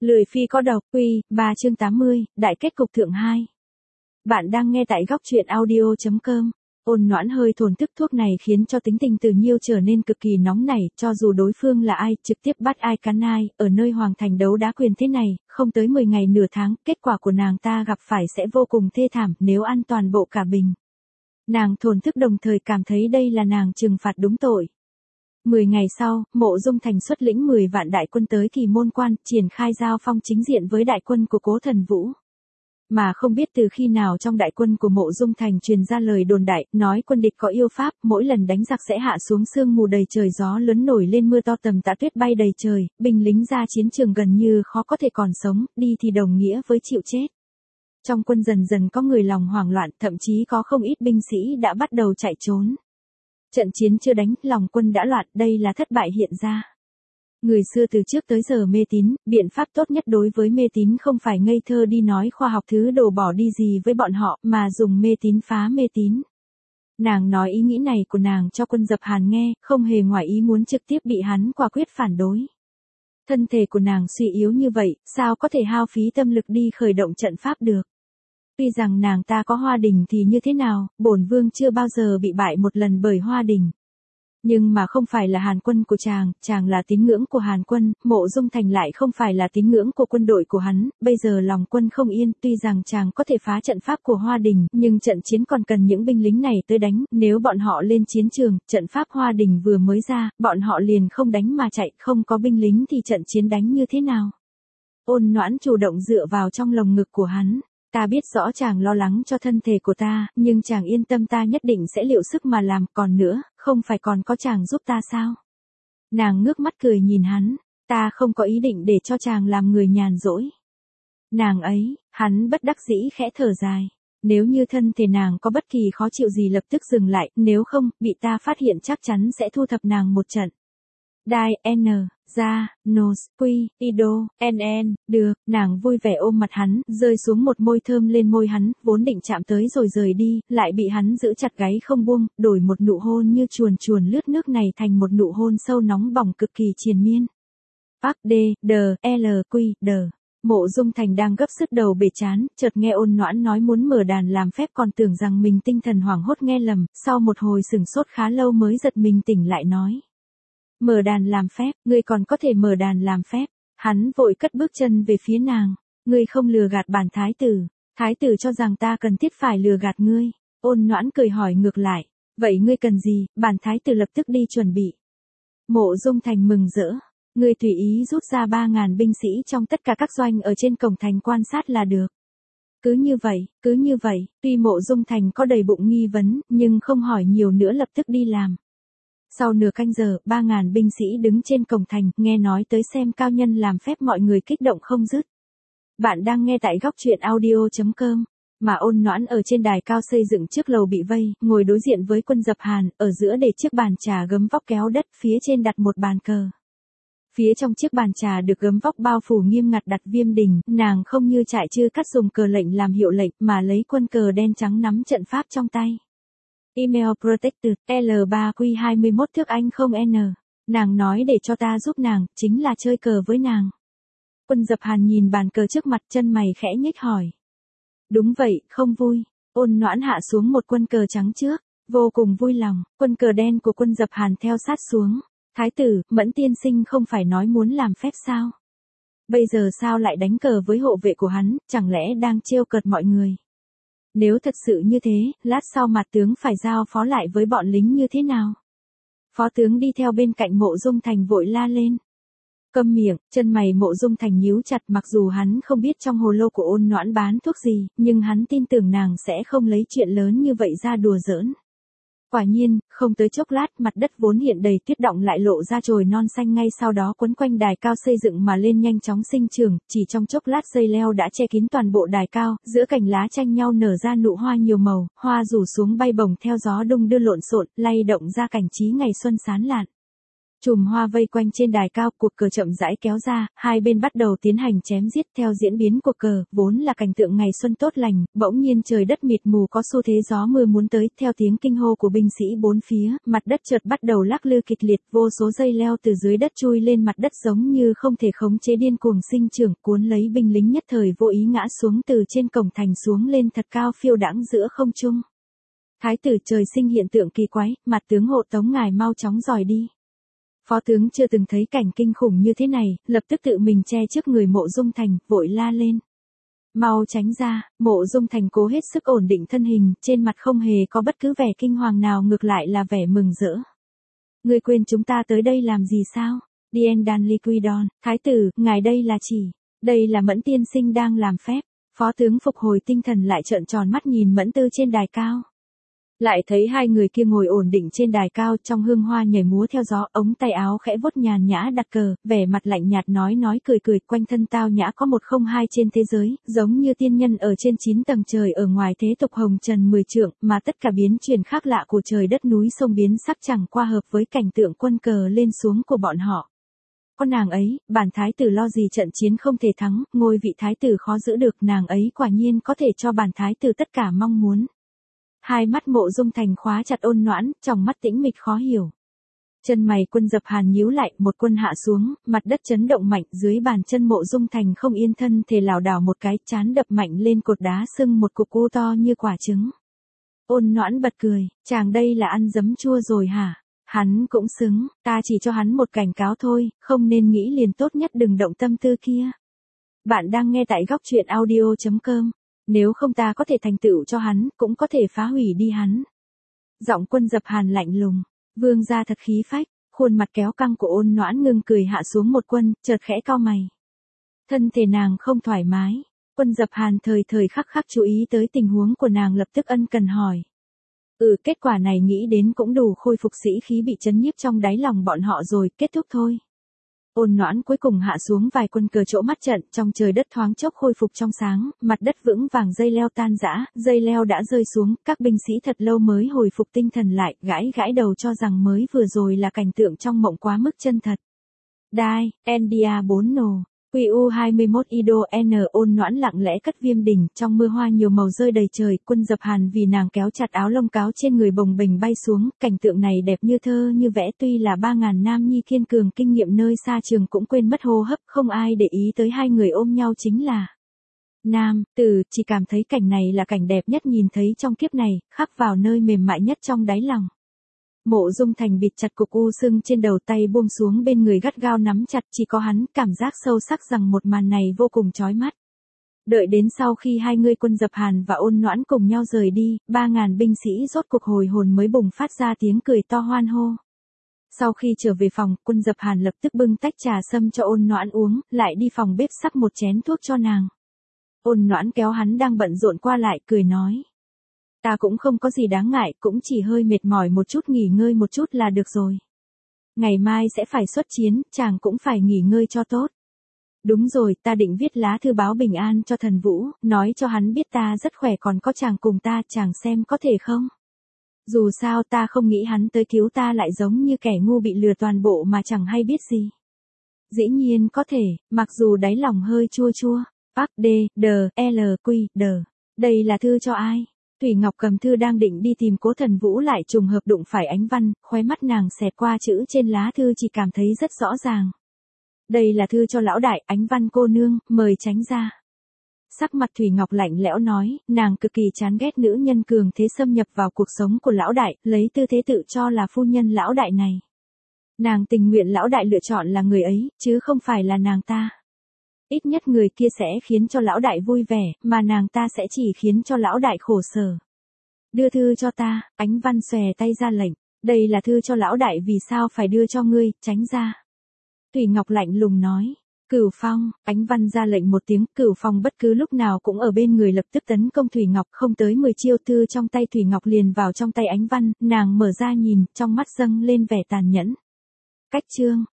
Lười phi có độc, Quy, 3 chương 80, đại kết cục thượng 2. Bạn đang nghe tại góc truyện audio.com. Ôn Noãn hơi thổn thức thuốc này khiến cho tính tình Từ Nhiêu trở nên cực kỳ nóng nảy, cho dù đối phương là ai, trực tiếp bắt ai cắn ai, ở nơi hoàng thành đấu đá quyền thế này, không tới 10 ngày nửa tháng, kết quả của nàng ta gặp phải sẽ vô cùng thê thảm nếu ăn toàn bộ cả bình. Nàng thổn thức đồng thời cảm thấy đây là nàng trừng phạt đúng tội. 10 ngày sau, Mộ Dung Thành xuất lĩnh 10 vạn đại quân tới Kỳ Môn Quan, triển khai giao phong chính diện với đại quân của Cố Thần Vũ. Mà không biết từ khi nào trong đại quân của Mộ Dung Thành truyền ra lời đồn đại, nói quân địch có yêu pháp, mỗi lần đánh giặc sẽ hạ xuống sương mù đầy trời, gió lớn nổi lên, mưa to tầm tã, tuyết bay đầy trời, binh lính ra chiến trường gần như khó có thể còn sống, đi thì đồng nghĩa với chịu chết. Trong quân dần dần có người lòng hoảng loạn, thậm chí có không ít binh sĩ đã bắt đầu chạy trốn. Trận chiến chưa đánh, lòng quân đã loạn, đây là thất bại hiện ra. Người xưa từ trước tới giờ mê tín, biện pháp tốt nhất đối với mê tín không phải ngây thơ đi nói khoa học thứ đồ bỏ đi gì với bọn họ, mà dùng mê tín phá mê tín. Nàng nói ý nghĩ này của nàng cho quân Dập Hàn nghe, không hề ngoài ý muốn, trực tiếp bị hắn quả quyết phản đối. Thân thể của nàng suy yếu như vậy, sao có thể hao phí tâm lực đi khởi động trận pháp được. Tuy rằng nàng ta có Hoa Đình thì như thế nào, bổn vương chưa bao giờ bị bại một lần bởi Hoa Đình. Nhưng mà không phải là Hàn quân của chàng là tín ngưỡng của Hàn quân, Mộ Dung Thành lại không phải là tín ngưỡng của quân đội của hắn, bây giờ lòng quân không yên, tuy rằng chàng có thể phá trận pháp của Hoa Đình, nhưng trận chiến còn cần những binh lính này tới đánh, nếu bọn họ lên chiến trường, trận pháp Hoa Đình vừa mới ra, bọn họ liền không đánh mà chạy, không có binh lính thì trận chiến đánh như thế nào. Ôn Noãn chủ động dựa vào trong lồng ngực của hắn. Ta biết rõ chàng lo lắng cho thân thể của ta, nhưng chàng yên tâm, ta nhất định sẽ liệu sức mà làm, còn nữa, không phải còn có chàng giúp ta sao? Nàng ngước mắt cười nhìn hắn, ta không có ý định để cho chàng làm người nhàn rỗi. Nàng ấy, hắn bất đắc dĩ khẽ thở dài. Nếu như thân thể nàng có bất kỳ khó chịu gì lập tức dừng lại, nếu không, bị ta phát hiện chắc chắn sẽ thu thập nàng một trận. Đai, N, ra, Nos, Quy, Ido, NN, được, nàng vui vẻ ôm mặt hắn, rơi xuống một môi thơm lên môi hắn, vốn định chạm tới rồi rời đi, lại bị hắn giữ chặt gáy không buông, đổi một nụ hôn như chuồn chuồn lướt nước này thành một nụ hôn sâu nóng bỏng cực kỳ triền miên. Park D, D, L, Quy, D. Mộ Dung Thành đang gấp sứt đầu bể chán, chợt nghe Ôn Noãn nói muốn mở đàn làm phép, còn tưởng rằng mình tinh thần hoảng hốt nghe lầm, sau một hồi sửng sốt khá lâu mới giật mình tỉnh lại nói. Mở đàn làm phép, ngươi còn có thể mở đàn làm phép. Hắn vội cất bước chân về phía nàng. Ngươi không lừa gạt bản thái tử. Thái tử cho rằng ta cần thiết phải lừa gạt ngươi. Ôn Noãn cười hỏi ngược lại. Vậy ngươi cần gì? Bản thái tử lập tức đi chuẩn bị. Mộ Dung Thành mừng rỡ. Ngươi tùy ý rút ra 3.000 binh sĩ trong tất cả các doanh ở trên cổng thành quan sát là được. Cứ như vậy, tuy Mộ Dung Thành có đầy bụng nghi vấn, nhưng không hỏi nhiều nữa, lập tức đi làm. Sau nửa canh giờ, 3.000 binh sĩ đứng trên cổng thành, nghe nói tới xem cao nhân làm phép, mọi người kích động không dứt. Bạn đang nghe tại góc truyện audio.com. Mà Ôn Noãn ở trên đài cao xây dựng trước lầu bị vây, ngồi đối diện với quân Dập Hàn, ở giữa để chiếc bàn trà gấm vóc kéo đất, phía trên đặt một bàn cờ. Phía trong chiếc bàn trà được gấm vóc bao phủ nghiêm ngặt đặt Viêm Đình, nàng không như trại chư cắt dùng cờ lệnh làm hiệu lệnh, mà lấy quân cờ đen trắng nắm trận pháp trong tay. Email Protected, L3Q21 thước Anh không N. Nàng nói để cho ta giúp nàng, chính là chơi cờ với nàng. Quân Dập Hàn nhìn bàn cờ trước mặt, chân mày khẽ nhếch hỏi. Đúng vậy, không vui. Ôn Noãn hạ xuống một quân cờ trắng trước, vô cùng vui lòng, quân cờ đen của quân Dập Hàn theo sát xuống. Thái tử, Mẫn tiên sinh không phải nói muốn làm phép sao? Bây giờ sao lại đánh cờ với hộ vệ của hắn, chẳng lẽ đang trêu cợt mọi người? Nếu thật sự như thế, lát sau mặt tướng phải giao phó lại với bọn lính như thế nào? Phó tướng đi theo bên cạnh Mộ Dung Thành vội la lên. Câm miệng, chân mày Mộ Dung Thành nhíu chặt, mặc dù hắn không biết trong hồ lô của Ôn Noãn bán thuốc gì, nhưng hắn tin tưởng nàng sẽ không lấy chuyện lớn như vậy ra đùa giỡn. Quả nhiên, không tới chốc lát, mặt đất vốn hiện đầy tuyết động lại lộ ra chồi non xanh, ngay sau đó quấn quanh đài cao xây dựng mà lên nhanh chóng sinh trưởng, chỉ trong chốc lát dây leo đã che kín toàn bộ đài cao, giữa cành lá tranh nhau nở ra nụ hoa nhiều màu, hoa rủ xuống bay bổng theo gió đung đưa lộn xộn, lay động ra cảnh trí ngày xuân sán lạn. Chùm hoa vây quanh trên đài cao, cuộc cờ chậm rãi kéo ra, hai bên bắt đầu tiến hành chém giết theo diễn biến cuộc cờ, vốn là cảnh tượng ngày xuân tốt lành, bỗng nhiên trời đất mịt mù có xu thế gió mưa muốn tới, theo tiếng kinh hô của binh sĩ bốn phía, mặt đất chợt bắt đầu lắc lư kịch liệt, vô số dây leo từ dưới đất chui lên mặt đất giống như không thể khống chế điên cuồng sinh trưởng, cuốn lấy binh lính nhất thời vô ý ngã xuống từ trên cổng thành xuống lên thật cao phiêu đãng giữa không trung. Thái tử trời sinh hiện tượng kỳ quái, mặt tướng hộ tống ngài mau chóng dòi đi. Phó tướng chưa từng thấy cảnh kinh khủng như thế này, lập tức tự mình che trước người Mộ Dung Thành, vội la lên. Mau tránh ra, Mộ Dung Thành cố hết sức ổn định thân hình, trên mặt không hề có bất cứ vẻ kinh hoàng nào, ngược lại là vẻ mừng rỡ. Ngươi quên chúng ta tới đây làm gì sao? Dien Dan Liquidon, thái tử, ngài đây là chỉ, đây là Mẫn tiên sinh đang làm phép. Phó tướng phục hồi tinh thần lại trợn tròn mắt nhìn Mẫn Tư trên đài cao. Lại thấy hai người kia ngồi ổn định trên đài cao, trong hương hoa nhảy múa theo gió, ống tay áo khẽ vuốt nhàn nhã đặt cờ, vẻ mặt lạnh nhạt nói cười, quanh thân tao nhã có 102 trên thế giới, giống như tiên nhân ở trên 9 tầng trời ở ngoài thế tục hồng trần 10 trượng, mà tất cả biến chuyển khác lạ của trời đất núi sông biến sắc chẳng qua hợp với cảnh tượng quân cờ lên xuống của bọn họ. Con nàng ấy, bản thái tử lo gì trận chiến không thể thắng, ngôi vị thái tử khó giữ được, nàng ấy quả nhiên có thể cho bản thái tử tất cả mong muốn. Hai mắt Mộ Dung Thành khóa chặt Ôn Noãn, trong mắt tĩnh mịch khó hiểu. Chân mày Quân Dập Hàn nhíu lại, một quân hạ xuống, mặt đất chấn động mạnh, dưới bàn chân Mộ Dung Thành không yên, thân thể lảo đảo một cái, trán đập mạnh lên cột đá, sưng một cục u to như quả trứng. Ôn Noãn bật cười, chàng đây là ăn giấm chua rồi hả? Hắn cũng xứng, ta chỉ cho hắn một cảnh cáo thôi, không nên nghĩ liền, tốt nhất đừng động tâm tư kia. Bạn đang nghe tại góc truyện audio.com. Nếu không ta có thể thành tựu cho hắn, cũng có thể phá hủy đi hắn. Giọng Quân Dập Hàn lạnh lùng, vương gia thật khí phách, khuôn mặt kéo căng của Ôn Noãn ngưng cười hạ xuống một quân, chợt khẽ cau mày. Thân thể nàng không thoải mái, Quân Dập Hàn thời khắc chú ý tới tình huống của nàng, lập tức ân cần hỏi. Kết quả này nghĩ đến cũng đủ khôi phục sĩ khí bị chấn nhiếp trong đáy lòng bọn họ rồi, kết thúc thôi. Ôn Noãn cuối cùng hạ xuống vài quân cờ chỗ mắt trận, trong trời đất thoáng chốc khôi phục trong sáng, mặt đất vững vàng, dây leo tan rã, dây leo đã rơi xuống, các binh sĩ thật lâu mới hồi phục tinh thần lại, gãi đầu cho rằng mới vừa rồi là cảnh tượng trong mộng quá mức chân thật. Đai, Endia 4 nồ. QU21 Ido N. Ôn Noãn lặng lẽ cất viêm đỉnh, trong mưa hoa nhiều màu rơi đầy trời, Quân Dập Hàn vì nàng kéo chặt áo lông cáo trên người bồng bềnh bay xuống, cảnh tượng này đẹp như thơ như vẽ, tuy là 3000 nam nhi kiên cường kinh nghiệm nơi xa trường cũng quên mất hô hấp, không ai để ý tới hai người ôm nhau chính là nam tử, chỉ cảm thấy cảnh này là cảnh đẹp nhất nhìn thấy trong kiếp này, khắc vào nơi mềm mại nhất trong đáy lòng. Mộ Dung Thành bịt chặt cục u sưng trên đầu, tay buông xuống bên người gắt gao nắm chặt, chỉ có hắn cảm giác sâu sắc rằng một màn này vô cùng chói mắt. Đợi đến sau khi hai người Quân Dập Hàn và Ôn Noãn cùng nhau rời đi, 3000 binh sĩ rốt cuộc hồi hồn mới bùng phát ra tiếng cười to hoan hô. Sau khi trở về phòng, Quân Dập Hàn lập tức bưng tách trà sâm cho Ôn Noãn uống, lại đi phòng bếp sắp một chén thuốc cho nàng. Ôn Noãn kéo hắn đang bận rộn qua lại, cười nói. Ta cũng không có gì đáng ngại, cũng chỉ hơi mệt mỏi một chút, nghỉ ngơi một chút là được rồi. Ngày mai sẽ phải xuất chiến, chàng cũng phải nghỉ ngơi cho tốt. Đúng rồi, ta định viết lá thư báo bình an cho Thần Vũ, nói cho hắn biết ta rất khỏe, còn có chàng cùng ta, chàng xem có thể không? Dù sao ta không nghĩ hắn tới cứu ta lại giống như kẻ ngu bị lừa toàn bộ mà chẳng hay biết gì. Dĩ nhiên có thể, mặc dù đáy lòng hơi chua chua. Park D, D, L, Q, D. Đây là thư cho ai? Thủy Ngọc cầm thư đang định đi tìm Cố Thần Vũ lại trùng hợp đụng phải Ánh Văn, khóe mắt nàng xẹt qua chữ trên lá thư, chỉ cảm thấy rất rõ ràng. Đây là thư cho lão đại, Ánh Văn cô nương, mời tránh ra. Sắc mặt Thủy Ngọc lạnh lẽo nói, nàng cực kỳ chán ghét nữ nhân cường thế xâm nhập vào cuộc sống của lão đại, lấy tư thế tự cho là phu nhân lão đại này. Nàng tình nguyện lão đại lựa chọn là người ấy, chứ không phải là nàng ta. Ít nhất người kia sẽ khiến cho lão đại vui vẻ, mà nàng ta sẽ chỉ khiến cho lão đại khổ sở. Đưa thư cho ta, Ánh Văn xòe tay ra lệnh. Đây là thư cho lão đại, vì sao phải đưa cho ngươi, tránh ra. Thủy Ngọc lạnh lùng nói. Cửu Phong, Ánh Văn ra lệnh một tiếng, Cửu Phong bất cứ lúc nào cũng ở bên người, lập tức tấn công Thủy Ngọc, không tới 10 chiêu thư trong tay Thủy Ngọc liền vào trong tay Ánh Văn, nàng mở ra nhìn, trong mắt dâng lên vẻ tàn nhẫn. Cách chương